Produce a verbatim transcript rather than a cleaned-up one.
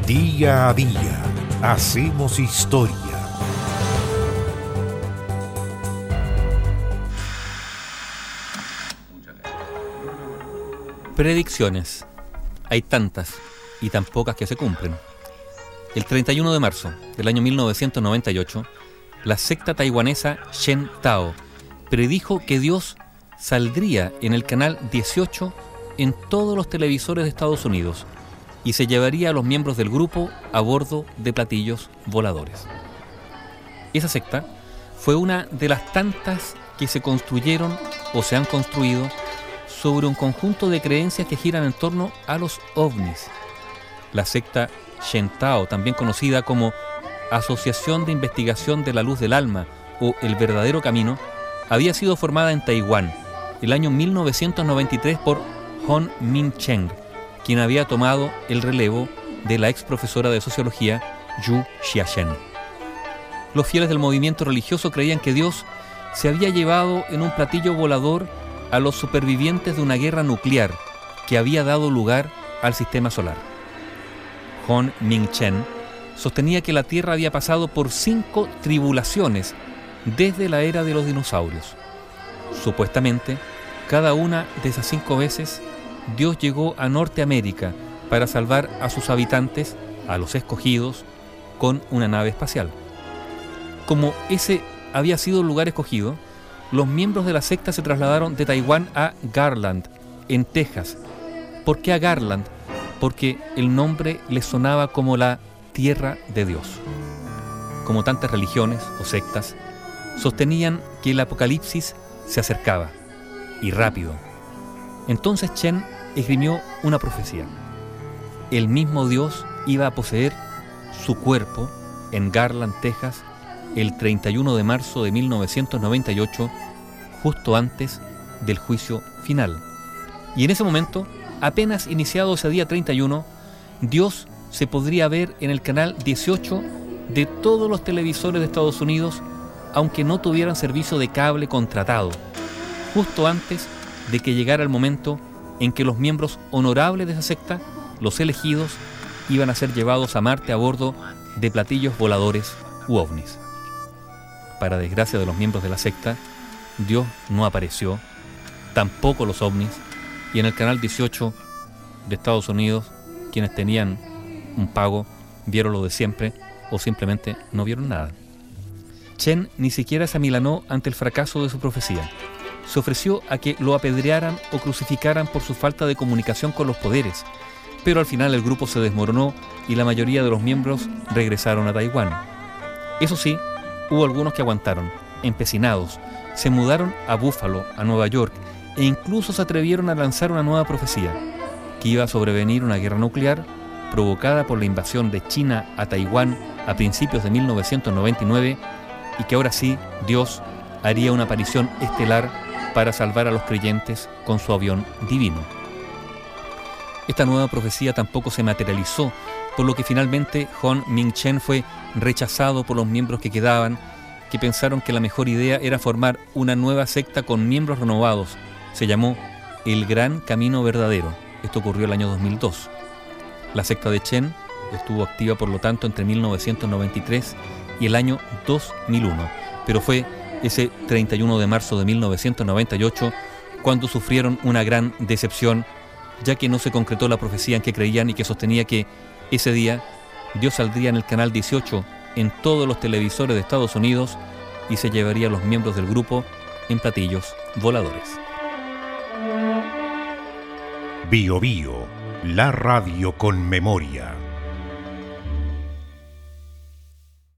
Día a día hacemos historia. Predicciones. Hay tantas y tan pocas que se cumplen. El treinta y uno de marzo del año mil novecientos noventa y ocho, la secta taiwanesa Shen Tao predijo que Dios saldría en el canal dieciocho en todos los televisores de Estados Unidos y se llevaría a los miembros del grupo a bordo de platillos voladores. Esa secta fue una de las tantas que se construyeron o se han construido sobre un conjunto de creencias que giran en torno a los ovnis. La secta Shen Tao, también conocida como Asociación de Investigación de la Luz del Alma o El Verdadero Camino, había sido formada en Taiwán el año mil novecientos noventa y tres por Hon Min-cheng, quien había tomado el relevo de la ex profesora de sociología Yu Xiaoshen. Los fieles del movimiento religioso creían que Dios se había llevado en un platillo volador a los supervivientes de una guerra nuclear que había dado lugar al sistema solar. Hon Min-cheng sostenía que la Tierra había pasado por cinco tribulaciones desde la era de los dinosaurios. Supuestamente, cada una de esas cinco veces, Dios llegó a Norteamérica para salvar a sus habitantes, a los escogidos, con una nave espacial. Como ese había sido el lugar escogido, los miembros de la secta se trasladaron de Taiwán a Garland, en Texas. ¿Por qué a Garland? Porque el nombre les sonaba como la Tierra de Dios. Como tantas religiones o sectas, sostenían que el apocalipsis se acercaba, y rápido. Entonces Chen esgrimió una profecía. El mismo Dios iba a poseer su cuerpo en Garland, Texas, el treinta y uno de marzo de mil novecientos noventa y ocho, justo antes del juicio final. Y en ese momento, apenas iniciado ese día treinta y uno, Dios se podría ver en el canal dieciocho de todos los televisores de Estados Unidos, aunque no tuvieran servicio de cable contratado, justo antes de que llegara el momento en que los miembros honorables de esa secta, los elegidos, iban a ser llevados a Marte a bordo de platillos voladores u ovnis. Para desgracia de los miembros de la secta, Dios no apareció, tampoco los ovnis, y en el canal dieciocho de Estados Unidos, quienes tenían un pago vieron lo de siempre o simplemente no vieron nada. Chen ni siquiera se amilanó ante el fracaso de su profecía. Se ofreció a que lo apedrearan o crucificaran por su falta de comunicación con los poderes, pero al final el grupo se desmoronó y la mayoría de los miembros regresaron a Taiwán. Eso sí, hubo algunos que aguantaron, empecinados, se mudaron a Buffalo, a Nueva York, e incluso se atrevieron a lanzar una nueva profecía, que iba a sobrevenir una guerra nuclear provocada por la invasión de China a Taiwán a principios de mil novecientos noventa y nueve, y que ahora sí, Dios haría una aparición estelar para salvar a los creyentes con su avión divino. Esta nueva profecía tampoco se materializó, por lo que finalmente Hon Min-cheng fue rechazado por los miembros que quedaban, que pensaron que la mejor idea era formar una nueva secta con miembros renovados. Se llamó El Gran Camino Verdadero. Esto ocurrió el año dos mil dos. La secta de Chen estuvo activa, por lo tanto, entre mil novecientos noventa y tres y el año dos mil uno, pero fue ese treinta y uno de marzo de mil novecientos noventa y ocho cuando sufrieron una gran decepción, ya que no se concretó la profecía en que creían y que sostenía que ese día Dios saldría en el canal dieciocho en todos los televisores de Estados Unidos y se llevaría a los miembros del grupo en platillos voladores. Bio Bio, la radio con memoria.